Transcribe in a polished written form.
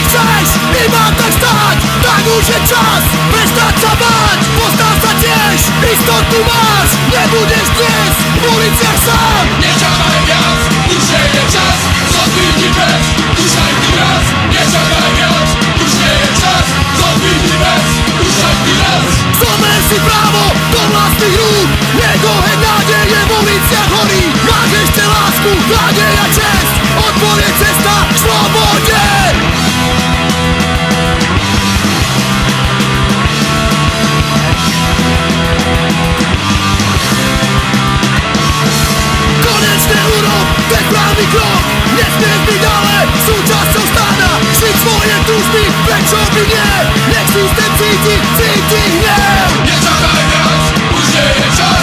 chceš iba tak stať, tak už je čas prestať sa báť. Postav sa tiež, istotu máš, nebudeš dnes v uliciach sám. Nečakaj viac, už nie je čas, zodvihni vec, už aj ty raz. Nečakaj viac, už nie je čas, zodvihni vec, už aj ty raz. Zober si právo do vlastných rúk, nech oheň nádeje v uliciach horí. Máš ešte lásku, nádej a čest, odpor je cesta k slobode. Konečne urob ten právny krok, nesmieš byť ale súčasťou stáda. Žiť svoje túžby, prečo by nie, nech systém cíti hnev. Nečakaj viac, už nie je čas,